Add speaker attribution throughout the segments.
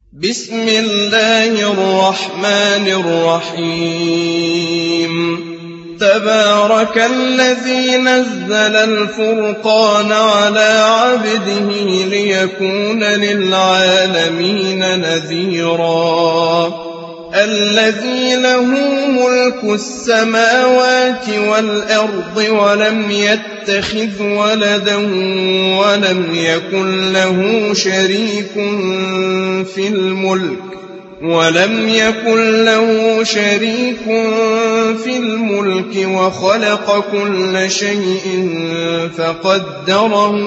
Speaker 1: بسم الله الرحمن الرحيم تبارك الذي نزل الفرقان على عبده ليكون للعالمين نذيرا الذي له ملك السماوات والأرض ولم يتخذ ولدا ولم يكن له شريك في الملك وخلق كل شيء فقدره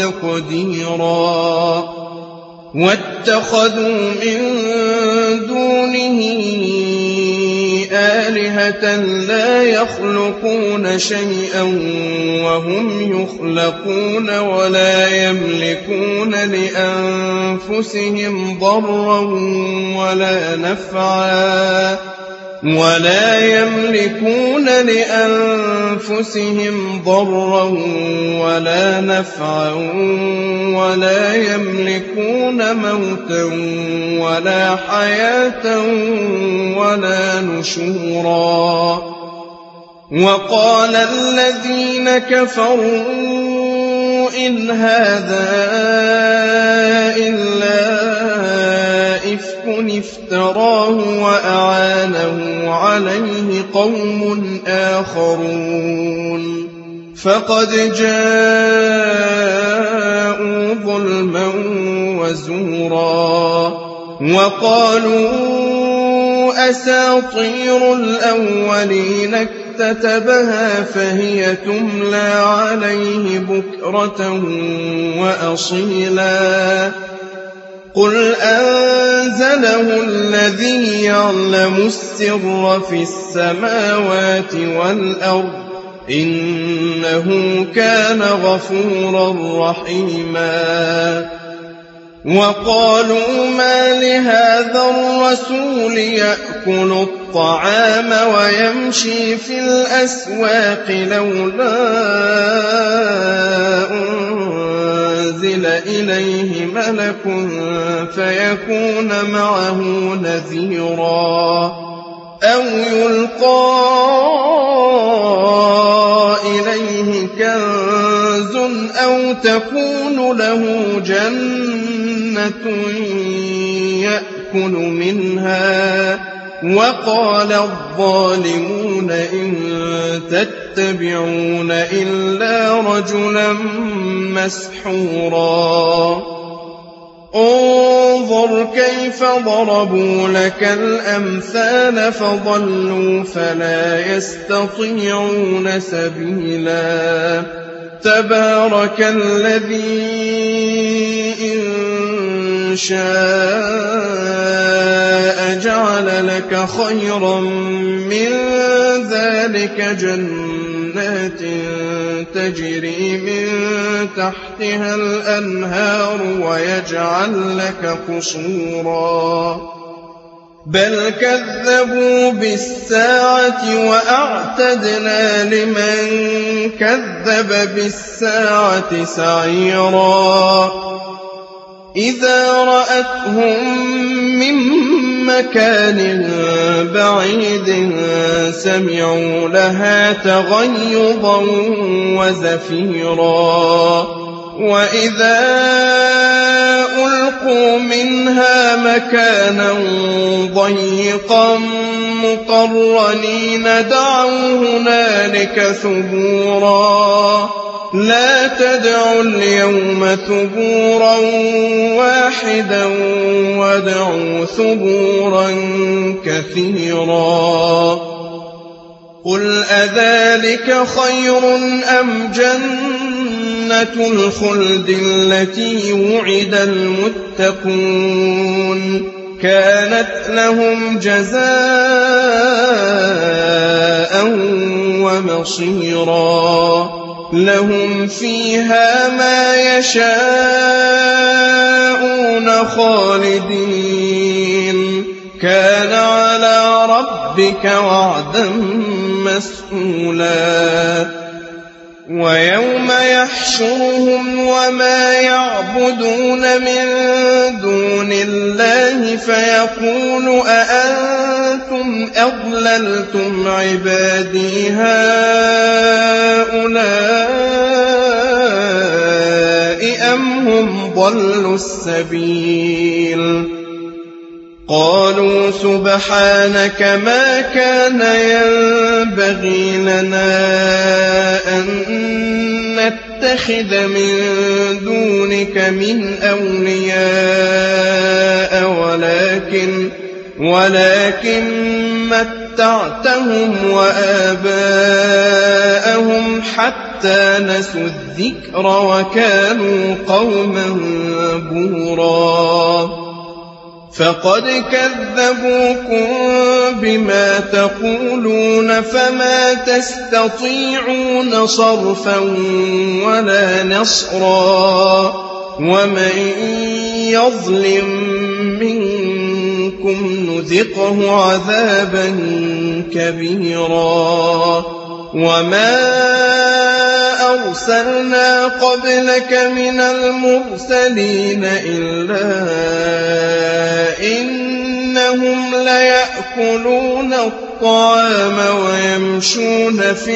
Speaker 1: تقديرا واتخذوا من دونه آلهة لا يخلقون شيئا وهم يخلقون ولا يملكون لأنفسهم ضرا ولا نفعا ولا يملكون موتا ولا حياة ولا نشورا وقال الذين كفروا إن هذا إلا إفك افتراه وأعانه عليه قوم آخرون فقد جاءوا ظلما وزورا وقالوا أساطير الأولين اكتتبها فهي تملى عليه بكرة وأصيلا قل أنزله الذي يعلم السر في السماوات والأرض إنه كان غفورا رحيما وقالوا ما لهذا الرسول يأكل الطعام ويمشي في الأسواق لولا أنزل إليه ملك فيكون معه نذيرا أو يلقى إليه كنز أو تكون له جنة يأكل منها وقال الظالمون إن تتبعون إلا رجلا مسحورا انظر كيف ضربوا لك الأمثال فضلوا فلا يستطيعون سبيلا تبارك الذي إن شاء جعل لك خيرا من ذلك جنات تجري من تحتها الأنهار ويجعل لك قصورا بل كذبوا بالساعة وأعتدنا لمن كذب بالساعة سعيرا إذا رأتهم من مكان بعيد سمعوا لها تغيظا وزفيرا وإذا ألقوا منها مكانا ضيقا مقرنين دعوا هنالك ثبورا لا تدعوا اليوم ثبورا واحدا وادعوا ثبورا كثيرا قل أذلك خير أم جنة الخلد التي وعد المتقون كانت لهم جزاء ومصيرا لهم فيها ما يشاءون خالدين كان على ربك وعدا مسئولا ويوم يحشرهم وما يعبدون من دون الله فيقول أأنتم أضللتم عبادي هؤلاء أم هم ضلوا السبيل قالوا سبحانك ما كان ينبغي لنا أن نتخذ من دونك من أولياء ولكن متعتهم وآباءهم حتى نسوا الذكر وكانوا قوما بورا فقد كذبوكم بما تقولون فما تستطيعون صرفا ولا نصرا ومن يظلم منكم نذقه عذابا كبيرا وما أرسلنا قبلك من المرسلين إلا إنهم ليأكلون الطعام ويمشون في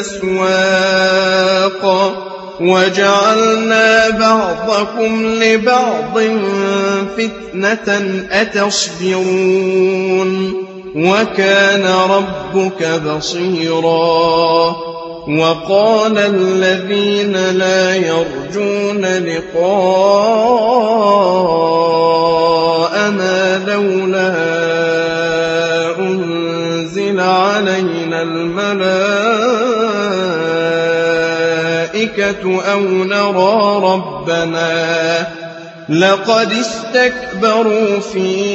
Speaker 1: الأسواق وجعلنا بعضكم لبعض فتنة أتصبرون وكان ربك بصيرا وقال الذين لا يرجون لقاءنا لولا أنزل علينا الملائكة أو نرى ربنا لقد استكبروا في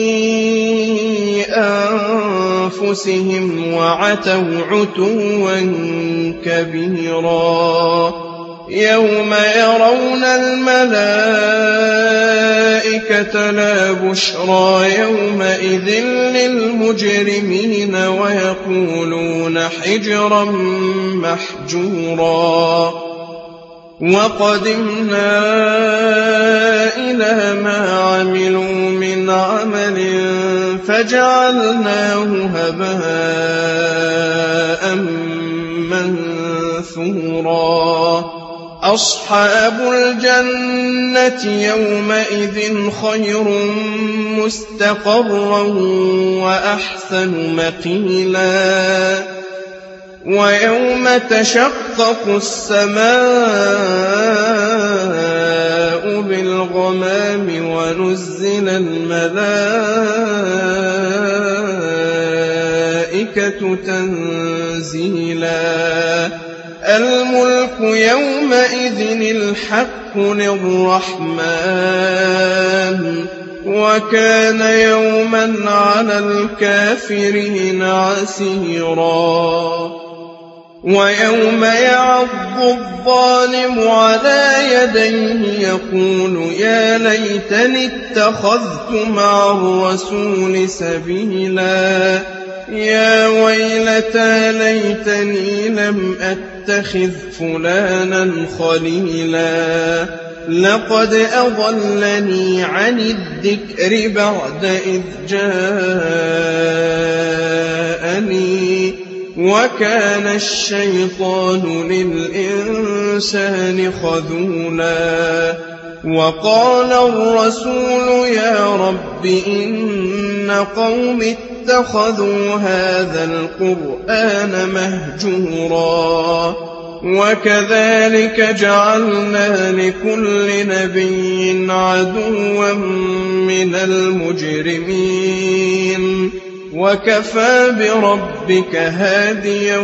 Speaker 1: أنفسهم وعتوا عتوا كبيرا يوم يرون الملائكة لا بشرى يومئذ للمجرمين ويقولون حجرا محجورا وقدمنا إلى ما عملوا من عمل فجعلناه هباء منثورا أصحاب الجنة يومئذ خير مستقرا وأحسن مقيلا ويوم تشقق السماء بالغمام ونزل الملائكة تنزيلا الملك يومئذ الحق للرحمن وكان يوما على الكافرين عسيرا ويوم يعض الظالم على يديه يقول يا ليتني اتخذت مع الرسول سبيلا يا ويلتى ليتني لم أتخذ فلانا خليلا لقد أضلني عن الذكر بعد إذ جاءني وكان الشيطان للإنسان خذولا وقال الرسول يا رب إن قوم اتخذوا هذا القرآن مهجورا وكذلك جعلنا لكل نبي عدوا من المجرمين وكفى بربك هاديا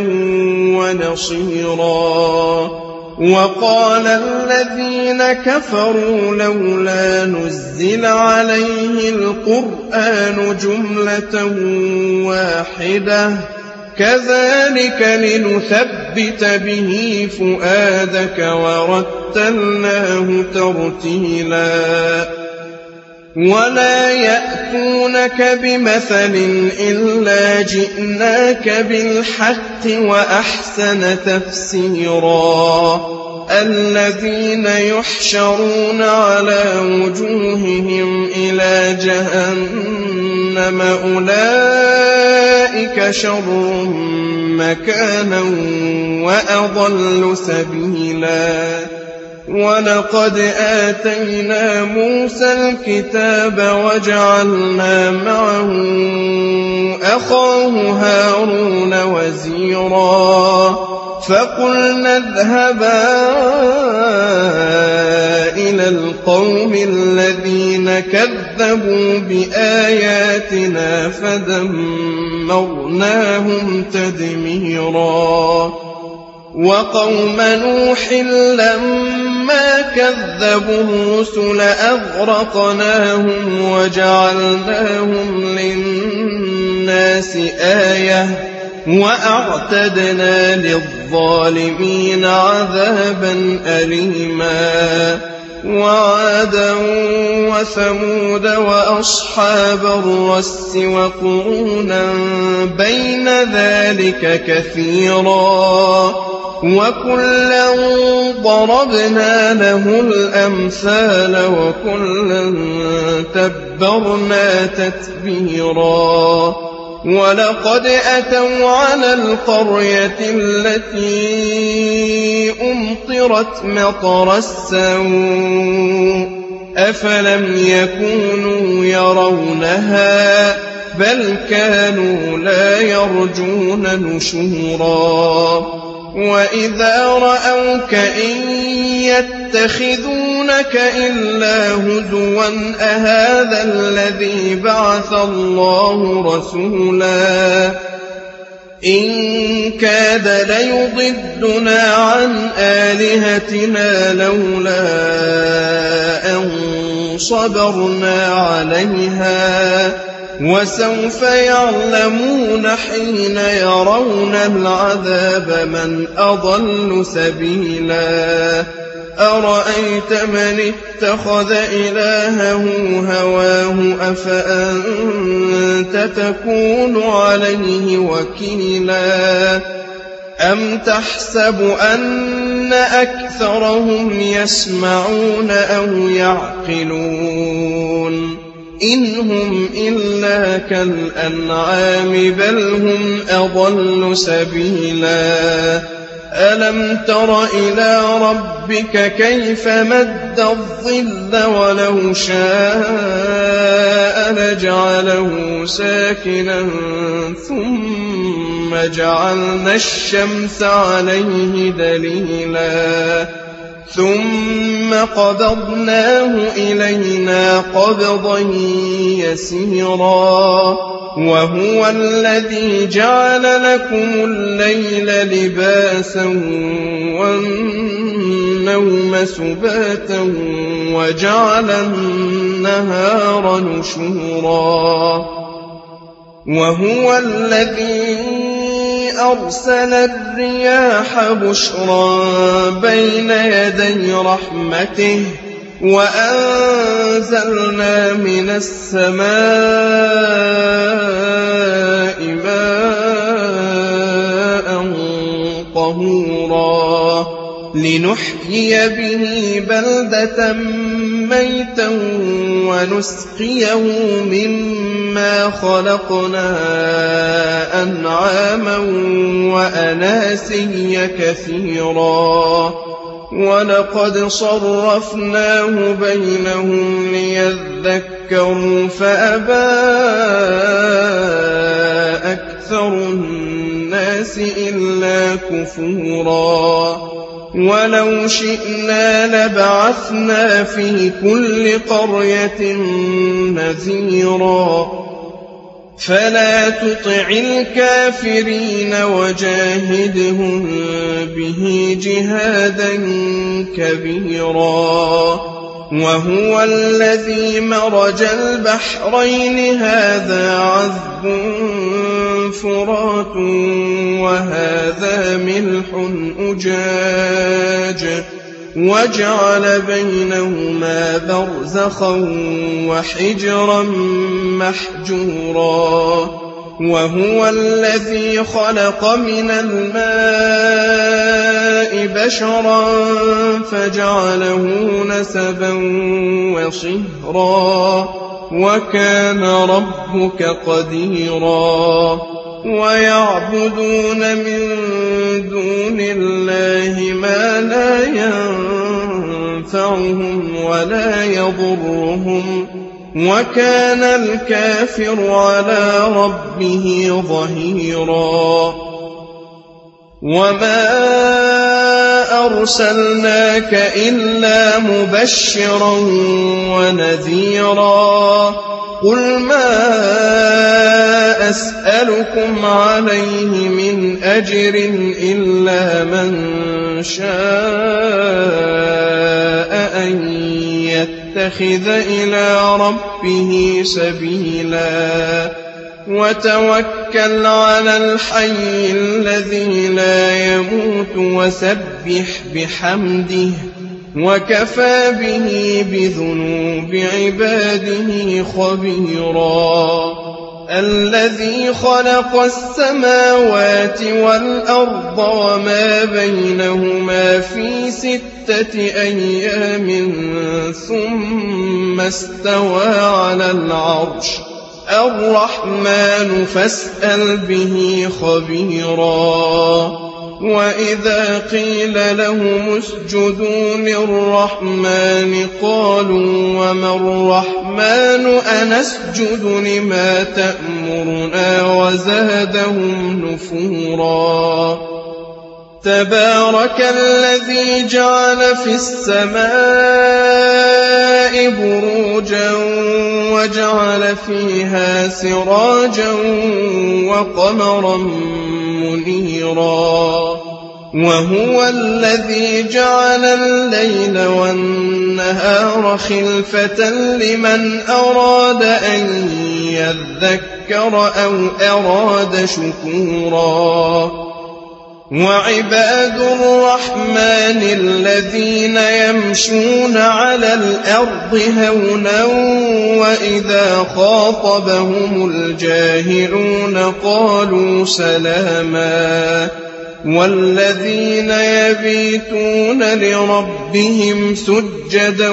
Speaker 1: ونصيرا وقال الذين كفروا لولا نزل عليه القرآن جملة واحدة كذلك لنثبت به فؤادك ورتلناه ترتيلا ولا يأتونك بمثل إلا جئناك بالحق وأحسن تفسيرا الذين يحشرون على وجوههم إلى جهنم أولئك شر مكانا وأضل سبيلا ولقد آتينا موسى الكتاب وجعلنا معه أخاه هارون وزيرا فقلنا اذهبا إلى القوم الذين كذبوا بآياتنا فدمرناهم تدميرا وقوم نوح لما كذبوا الرسل أغرقناهم وجعلناهم للناس آية وأعتدنا للظالمين عذابا أليما وعادا وثمود وأصحاب الرس وقرونا بين ذلك كثيرا وكلا ضربنا له الأمثال وكلا تبرنا تتبيرا ولقد أتوا على القرية التي أمطرت مطر السوء أفلم يكونوا يرونها بل كانوا لا يرجون نشورا وإذا رأوك إن يتخذونك إلا هزوا أهذا الذي بعث الله رسولا إن كاد ليضدنا عن آلهتنا لولا أن صبرنا عليها وسوف يعلمون حين يرون العذاب من أضل سبيلا أرأيت من اتخذ إلهه هواه أفأنت تكون عليه وكيلا أم تحسب أن أكثرهم يسمعون أو يعقلون إن هم إلا كالأنعام بل هم أضل سبيلا ألم تر إلى ربك كيف مد الظل ولو شاء لجعله ساكنا ثم جعلنا الشمس عليه دليلا ثم قبضناه إلينا قبضا يسيرا وهو الذي جعل لكم الليل لباسا والنوم سباتا وجعل النهار نشورا وهو الذي أرسل الرياح بشرا بين يدي رحمته وأنزلنا من السماء ماء طهورا لنحيي به بلدة ميتا ونسقيه مما خلقنا أنعاما وأناسيا كثيرا ولقد صرفناه بينهم ليذكروا فأبى أكثر الناس إلا كفورا ولو شئنا لبعثنا في كل قرية نذيرا فلا تطع الكافرين وجاهدهم به جهادا كبيرا وهو الذي مرج البحرين هذا عذب فرات وهذا ملح أجاج وجعل بينهما برزخا وحجرا محجورا وهو الذي خلق من الماء بشرا فجعله نسبا وصهرا وكان ربك قديرا ويعبدون من دون الله ما لا ينفعهم ولا يضرهم وكان الكافر على ربه ظهيرا وما أرسلناك إلا مبشرا ونذيرا قل ما أسألكم عليه من أجر إلا من شاء أن يتخذ إلى ربه سبيلا وتوكل على الحي الذي لا يموت وسبح بحمده وكفى به بذنوب عباده خبيرا الذي خلق السماوات والأرض وما بينهما في 6 أيام ثم استوى على العرش الرحمن فاسأل به خبيرا وإذا قيل لهم اسجدوا للرحمن قالوا وما الرحمن أنسجد لما تأمرنا وزادهم نفورا تبارك الذي جعل في السماء بروجا وجعل فيها سراجا وقمرا منيرا وهو الذي جعل الليل والنهار خلفة لمن أراد أن يذكر أو أراد شكورا وعباد الرحمن الذين يمشون على الأرض هونا وإذا خاطبهم الجاهلون قالوا سلاما والذين يبيتون لربهم سجدا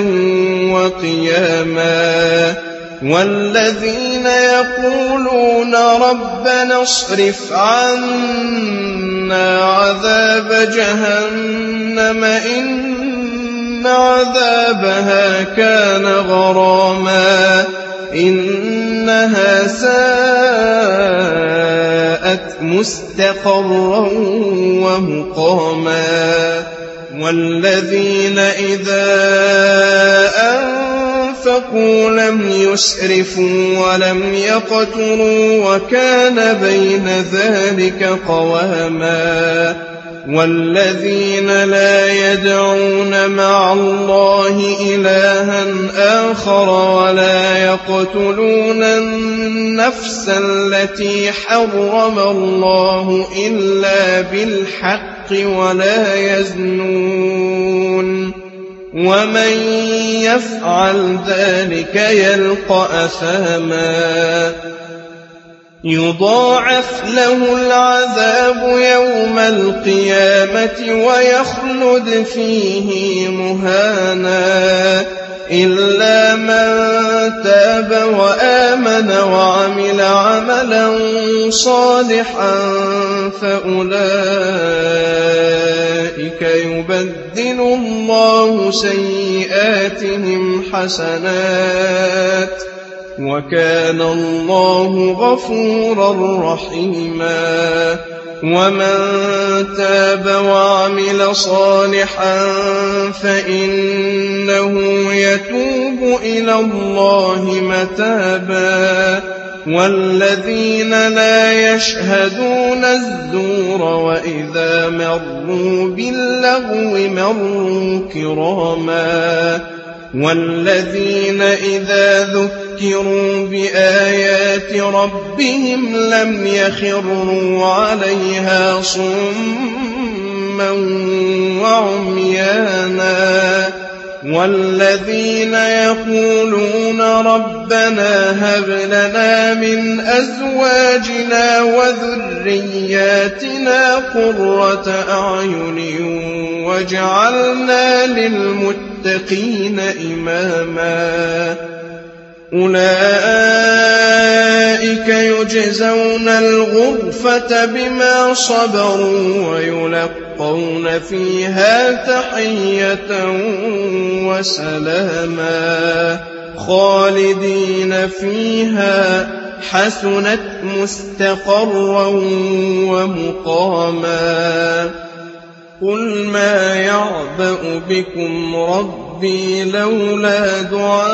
Speaker 1: وقياما والذين يقولون ربنا اصرف عنا عذاب جهنم إن عذابها كان غراما إنها ساءت مستقرا ومقاما والذين إذا أنفقوا لم يسرفوا ولم يقتروا وكان بين ذلك قواما والذين لا يدعون مع الله إلها آخر ولا يقتلون النفس التي حرم الله إلا بالحق ولا يزنون ومن يفعل ذلك يلقى أثاما يضاعف له العذاب يوم القيامة ويخلد فيه مهانا إلا من تاب وآمن وعمل عملا صالحا فأولئك يبدل الله سيئاتهم حسنات وكان الله غفورا رحيما ومن تاب وعمل صالحا فإنه يتوب إلى الله متابا والذين لا يشهدون الزور وإذا مروا باللغو مروا كراما والذين إذا ذكروا بآيات ربهم لم يخروا عليها صما صُمًّا وَعُمْيَانًا وَالَّذِينَ يَقُولُونَ رَبَّنَا هَبْ لَنَا مِنْ أَزْوَاجِنَا وَذُرِّيَّاتِنَا قُرَّةَ أَعْيُنٍ وَاجْعَلْنَا لِلْمُتَّقِينَ إِمَامًا أُولَئِكَ يُجْزَوْنَ الْغُرْفَةَ بِمَا صَبَرُوا وَيُلَقَّوْنَ فِيهَا تَحِيَّةً وَسَلَامًا خَالِدِينَ فِيهَا حَسُنَتْ مُسْتَقَرًّا وَمُقَامًا قُلْ مَا يَعْبَأُ بِكُمْ رَبِّي لَوْلَا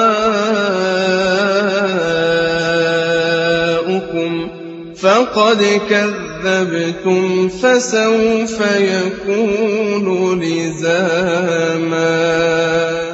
Speaker 1: دُعَاؤُكُمْ فَقَدْ كَذَّبْتُمْ فَسَوْفَ يَكُونُ لِزَامًا